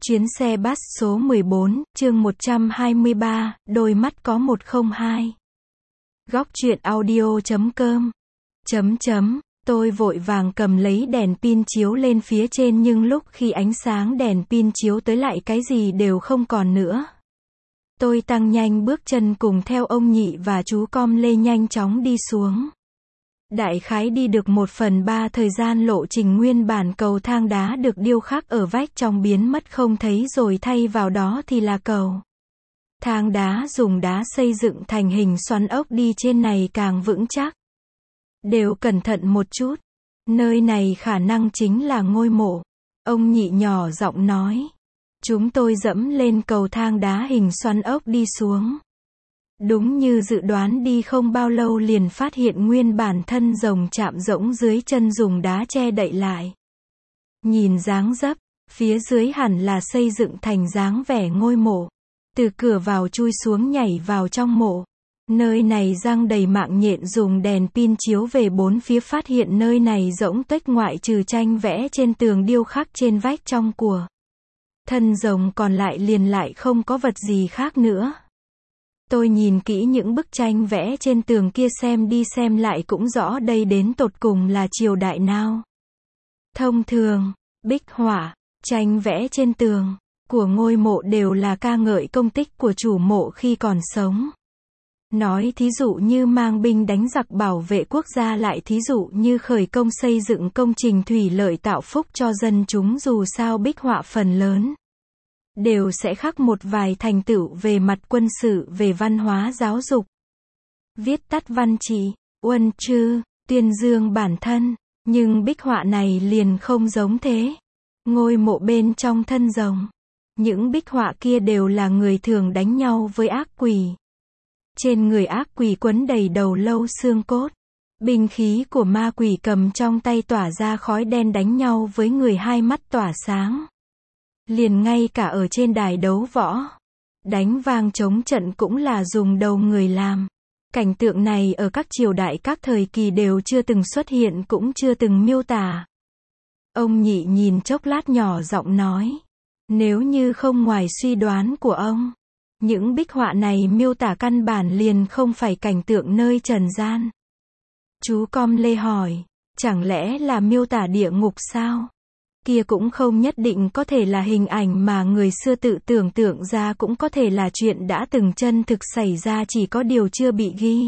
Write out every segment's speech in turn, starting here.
Chuyến xe bus số 14, chương 123, đôi mắt có 102. Góc truyện audio.com. Tôi vội vàng cầm lấy đèn pin chiếu lên phía trên nhưng lúc khi ánh sáng đèn pin chiếu tới lại cái gì đều không còn nữa. Tôi tăng nhanh bước chân cùng theo ông Nhị và chú Com Lê nhanh chóng đi xuống. Đại khái đi được 1/3 thời gian lộ trình nguyên bản cầu thang đá được điêu khắc ở vách trong biến mất không thấy rồi thay vào đó thì là cầu thang đá dùng đá xây dựng thành hình xoắn ốc đi trên này càng vững chắc. Đều cẩn thận một chút. Nơi này khả năng chính là ngôi mộ. Ông Nhị nhỏ giọng nói. Chúng tôi dẫm lên cầu thang đá hình xoắn ốc đi xuống. Đúng như dự đoán đi không bao lâu liền phát hiện nguyên bản thân rồng chạm rỗng dưới chân dùng đá che đậy lại. Nhìn dáng dấp, phía dưới hẳn là xây dựng thành dáng vẻ ngôi mộ. Từ cửa vào chui xuống nhảy vào trong mộ. Nơi này răng đầy mạng nhện dùng đèn pin chiếu về bốn phía phát hiện nơi này rỗng tuếch ngoại trừ tranh vẽ trên tường điêu khắc trên vách trong của thân rồng còn lại liền lại không có vật gì khác nữa. Tôi nhìn kỹ những bức tranh vẽ trên tường kia xem đi xem lại cũng rõ đây đến tột cùng là triều đại nào. Thông thường, bích họa, tranh vẽ trên tường của ngôi mộ đều là ca ngợi công tích của chủ mộ khi còn sống. Nói thí dụ như mang binh đánh giặc bảo vệ quốc gia, lại thí dụ như khởi công xây dựng công trình thủy lợi tạo phúc cho dân chúng, dù sao bích họa phần lớn đều sẽ khắc một vài thành tựu về mặt quân sự, về văn hóa giáo dục. Viết tắt văn trị, huân chương, tuyên dương bản thân. Nhưng bích họa này liền không giống thế. Ngôi mộ bên trong thân rồng. Những bích họa kia đều là người thường đánh nhau với ác quỷ. Trên người ác quỷ quấn đầy đầu lâu xương cốt. Binh khí của ma quỷ cầm trong tay tỏa ra khói đen đánh nhau với người hai mắt tỏa sáng. Liền ngay cả ở trên đài đấu võ, đánh vang chống trận cũng là dùng đầu người làm. Cảnh tượng này ở các triều đại các thời kỳ đều chưa từng xuất hiện cũng chưa từng miêu tả. Ông Nhị nhìn chốc lát nhỏ giọng nói. Nếu như không ngoài suy đoán của ông, những bích họa này miêu tả căn bản liền không phải cảnh tượng nơi trần gian. Chú Com Lê hỏi, chẳng lẽ là miêu tả địa ngục sao? Kia cũng không nhất định, có thể là hình ảnh mà người xưa tự tưởng tượng ra, cũng có thể là chuyện đã từng chân thực xảy ra, chỉ có điều chưa bị ghi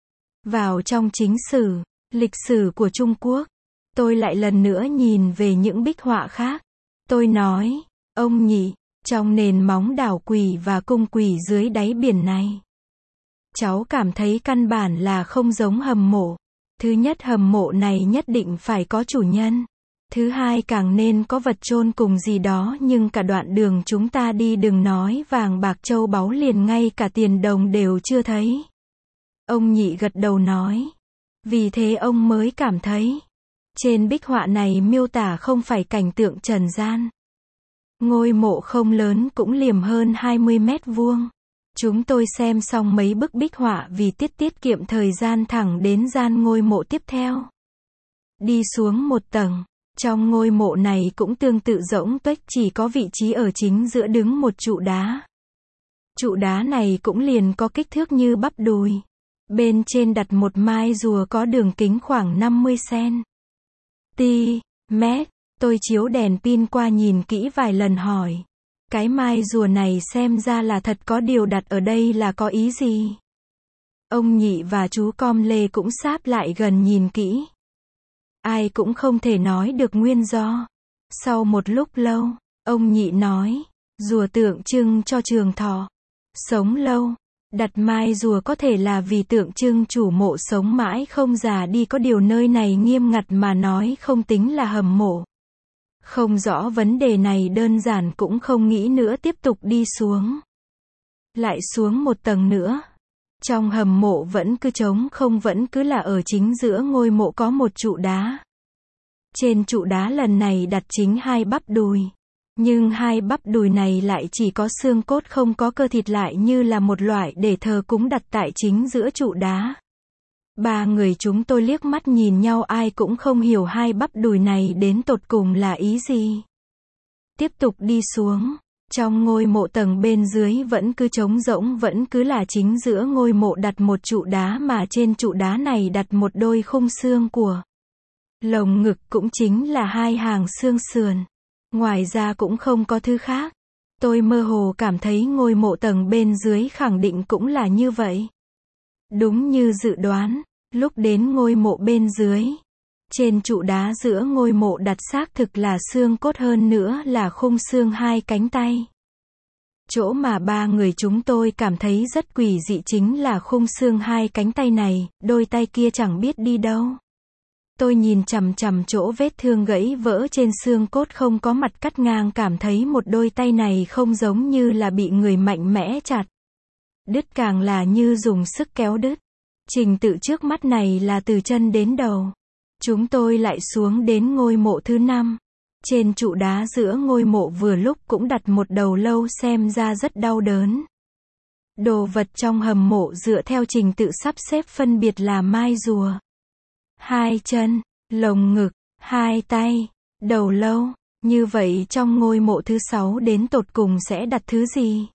vào trong chính sử, lịch sử của Trung Quốc. Tôi lại lần nữa nhìn về những bích họa khác. Tôi nói, ông Nhị, trong nền móng đảo quỷ và cung quỷ dưới đáy biển này, cháu cảm thấy căn bản là không giống hầm mộ. Thứ nhất, hầm mộ này nhất định phải có chủ nhân. Thứ hai, càng nên có vật chôn cùng gì đó, nhưng cả đoạn đường chúng ta đi đừng nói vàng bạc châu báu, liền ngay cả tiền đồng đều chưa thấy. Ông Nhị gật đầu nói. Vì thế ông mới cảm thấy, trên bích họa này miêu tả không phải cảnh tượng trần gian. Ngôi mộ không lớn, cũng liềm hơn 20 mét vuông. Chúng tôi xem xong mấy bức bích họa vì tiết kiệm thời gian thẳng đến gian ngôi mộ tiếp theo. Đi xuống một tầng. Trong ngôi mộ này cũng tương tự rỗng tuếch, chỉ có vị trí ở chính giữa đứng một trụ đá. Trụ đá này cũng liền có kích thước như bắp đùi. Bên trên đặt một mai rùa có đường kính khoảng 50 cm. Tôi chiếu đèn pin qua nhìn kỹ vài lần hỏi. Cái mai rùa này xem ra là thật, có điều đặt ở đây là có ý gì? Ông Nhị và chú Com Lê cũng sáp lại gần nhìn kỹ. Ai cũng không thể nói được nguyên do. Sau một lúc lâu, ông Nhị nói, rùa tượng trưng cho trường thọ, sống lâu. Đặt mai rùa có thể là vì tượng trưng chủ mộ sống mãi không già đi, có điều nơi này nghiêm ngặt mà nói không tính là hầm mộ. Không rõ vấn đề này, đơn giản cũng không nghĩ nữa, tiếp tục đi xuống. Lại xuống một tầng nữa. Trong hầm mộ vẫn cứ trống không, vẫn cứ là ở chính giữa ngôi mộ có một trụ đá. Trên trụ đá lần này đặt chính hai bắp đùi. Nhưng hai bắp đùi này lại chỉ có xương cốt không có cơ thịt, lại như là một loại để thờ cúng đặt tại chính giữa trụ đá. Ba người chúng tôi liếc mắt nhìn nhau, ai cũng không hiểu hai bắp đùi này đến tột cùng là ý gì. Tiếp tục đi xuống. Trong ngôi mộ tầng bên dưới vẫn cứ trống rỗng, vẫn cứ là chính giữa ngôi mộ đặt một trụ đá, mà trên trụ đá này đặt một đôi khung xương của lồng ngực, cũng chính là hai hàng xương sườn. Ngoài ra cũng không có thứ khác. Tôi mơ hồ cảm thấy ngôi mộ tầng bên dưới khẳng định cũng là như vậy. Đúng như dự đoán, lúc đến ngôi mộ bên dưới, trên trụ đá giữa ngôi mộ đặt xác thực là xương cốt, hơn nữa là khung xương hai cánh tay. Chỗ mà ba người chúng tôi cảm thấy rất quỷ dị chính là khung xương hai cánh tay này, đôi tay kia chẳng biết đi đâu. Tôi nhìn chằm chằm chỗ vết thương gãy vỡ trên xương cốt không có mặt cắt ngang, cảm thấy một đôi tay này không giống như là bị người mạnh mẽ chặt đứt, càng là như dùng sức kéo đứt. Trình tự trước mắt này là từ chân đến đầu. Chúng tôi lại xuống đến ngôi mộ thứ 5. Trên trụ đá giữa ngôi mộ vừa lúc cũng đặt một đầu lâu, xem ra rất đau đớn. Đồ vật trong hầm mộ dựa theo trình tự sắp xếp phân biệt là mai rùa, hai chân, lồng ngực, hai tay, đầu lâu. Như vậy trong ngôi mộ thứ 6 đến tột cùng sẽ đặt thứ gì?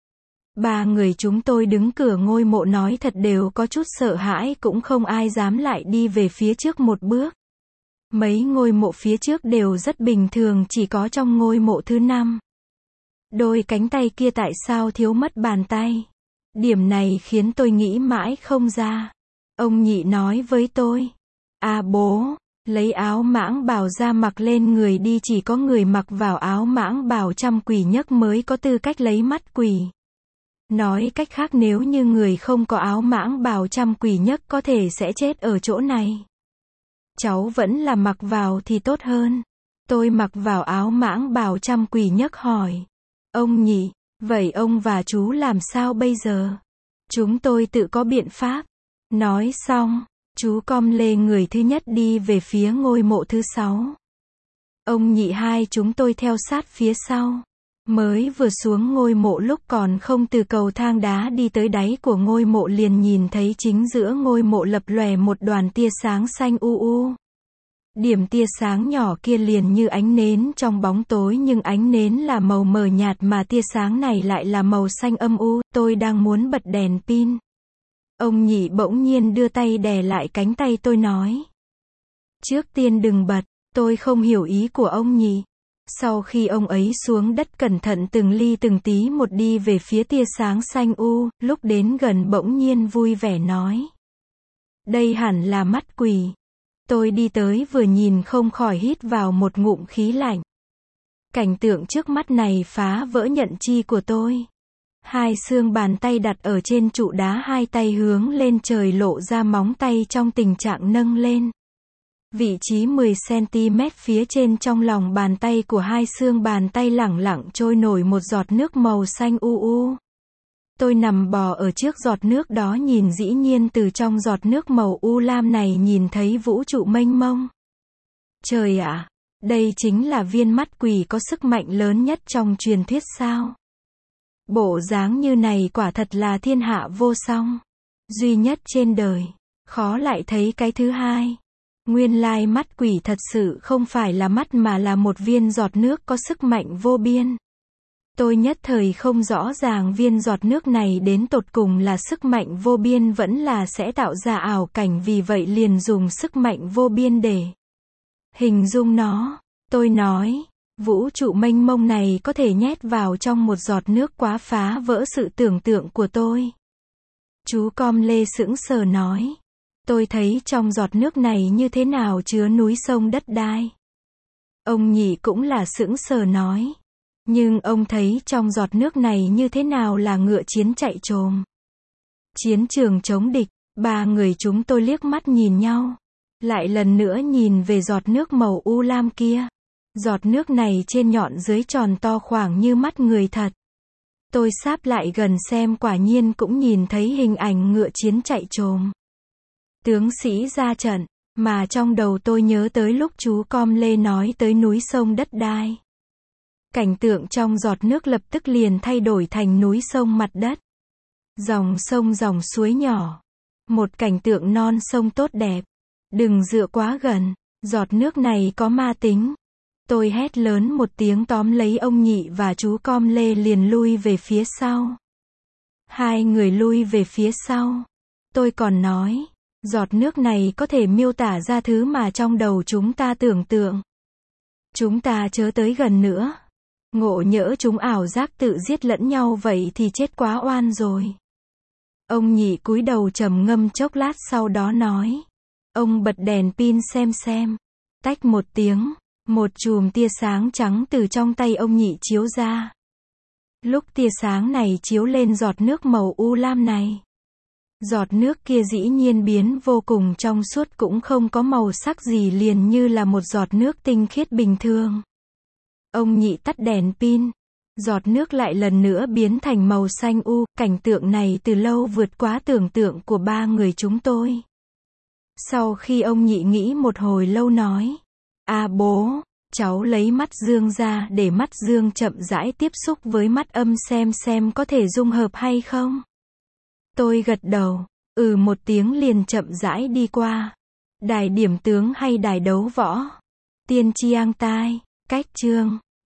Ba người chúng tôi đứng cửa ngôi mộ nói thật đều có chút sợ hãi, cũng không ai dám lại đi về phía trước một bước. Mấy ngôi mộ phía trước đều rất bình thường, chỉ có trong ngôi mộ thứ 5. Đôi cánh tay kia tại sao thiếu mất bàn tay? Điểm này khiến tôi nghĩ mãi không ra. Ông Nhị nói với tôi: "À bố, lấy áo mãng bào ra mặc lên người đi, chỉ có người mặc vào áo mãng bào trăm quỷ nhất mới có tư cách lấy mắt quỷ." Nói cách khác, nếu như người không có áo mãng bào trăm quỷ nhất có thể sẽ chết ở chỗ này. Cháu vẫn là mặc vào thì tốt hơn. Tôi mặc vào áo mãng bào trăm quỷ nhất hỏi: "Ông Nhị, vậy ông và chú làm sao bây giờ?" "Chúng tôi tự có biện pháp." Nói xong, chú com lê người thứ nhất đi về phía ngôi mộ thứ 6. Ông Nhị hai chúng tôi theo sát phía sau. Mới vừa xuống ngôi mộ, lúc còn không từ cầu thang đá đi tới đáy của ngôi mộ, liền nhìn thấy chính giữa ngôi mộ lập lòe một đoàn tia sáng xanh u u. Điểm tia sáng nhỏ kia liền như ánh nến trong bóng tối, nhưng ánh nến là màu mờ nhạt mà tia sáng này lại là màu xanh âm u. Tôi đang muốn bật đèn pin. Ông Nhị bỗng nhiên đưa tay đè lại cánh tay tôi nói: "Trước tiên đừng bật." Tôi không hiểu ý của ông Nhị. Sau khi ông ấy xuống đất, cẩn thận từng ly từng tí một đi về phía tia sáng xanh u, lúc đến gần bỗng nhiên vui vẻ nói: "Đây hẳn là mắt quỷ." Tôi đi tới vừa nhìn không khỏi hít vào một ngụm khí lạnh. Cảnh tượng trước mắt này phá vỡ nhận chi của tôi. Hai xương bàn tay đặt ở trên trụ đá, hai tay hướng lên trời, lộ ra móng tay trong tình trạng nâng lên. Vị trí 10 cm phía trên trong lòng bàn tay của hai xương bàn tay lẳng lặng trôi nổi một giọt nước màu xanh u u. Tôi nằm bò ở trước giọt nước đó, nhìn dĩ nhiên từ trong giọt nước màu u lam này nhìn thấy vũ trụ mênh mông. Trời ạ, đây chính là viên mắt quỷ có sức mạnh lớn nhất trong truyền thuyết sao? Bộ dáng như này quả thật là thiên hạ vô song, duy nhất trên đời, khó lại thấy cái thứ hai. Nguyên lai mắt quỷ thật sự không phải là mắt mà là một viên giọt nước có sức mạnh vô biên. Tôi nhất thời không rõ ràng viên giọt nước này đến tột cùng là sức mạnh vô biên vẫn là sẽ tạo ra ảo cảnh, vì vậy liền dùng sức mạnh vô biên để hình dung nó. Tôi nói, vũ trụ mênh mông này có thể nhét vào trong một giọt nước, quá phá vỡ sự tưởng tượng của tôi. Chú Com Lê sững sờ nói: "Tôi thấy trong giọt nước này như thế nào chứa núi sông đất đai." Ông Nhị cũng là sững sờ nói: "Nhưng ông thấy trong giọt nước này như thế nào là ngựa chiến chạy trồm, chiến trường chống địch." Ba người chúng tôi liếc mắt nhìn nhau, lại lần nữa nhìn về giọt nước màu u lam kia. Giọt nước này trên nhọn dưới tròn to khoảng như mắt người thật. Tôi sáp lại gần xem, quả nhiên cũng nhìn thấy hình ảnh ngựa chiến chạy trồm, tướng sĩ ra trận, mà trong đầu tôi nhớ tới lúc chú Com Lê nói tới núi sông đất đai. Cảnh tượng trong giọt nước lập tức liền thay đổi thành núi sông mặt đất, dòng sông dòng suối nhỏ, một cảnh tượng non sông tốt đẹp. Đừng dựa quá gần, giọt nước này có ma tính. Tôi hét lớn một tiếng tóm lấy ông Nhị và chú Com Lê liền lui về phía sau. Hai người lui về phía sau. Tôi còn nói, giọt nước này có thể miêu tả ra thứ mà trong đầu chúng ta tưởng tượng. Chúng ta chớ tới gần nữa. Ngộ nhỡ chúng ảo giác tự giết lẫn nhau vậy thì chết quá oan rồi. Ông Nhị cúi đầu trầm ngâm chốc lát sau đó nói. Ông bật đèn pin xem. Tách một tiếng, một chùm tia sáng trắng từ trong tay ông Nhị chiếu ra. Lúc tia sáng này chiếu lên giọt nước màu u lam này. Giọt nước kia dĩ nhiên biến vô cùng trong suốt cũng không có màu sắc gì liền như là một giọt nước tinh khiết bình thường. Ông Nhị tắt đèn pin. Giọt nước lại lần nữa biến thành màu xanh u, cảnh tượng này từ lâu vượt quá tưởng tượng của ba người chúng tôi. Sau khi ông Nhị nghĩ một hồi lâu nói, bố, cháu lấy mắt dương ra để mắt dương chậm rãi tiếp xúc với mắt âm xem có thể dung hợp hay không. Tôi gật đầu, một tiếng liền chậm rãi đi qua. Đài điểm tướng hay đài đấu võ? Tiên tri tai, cách chương.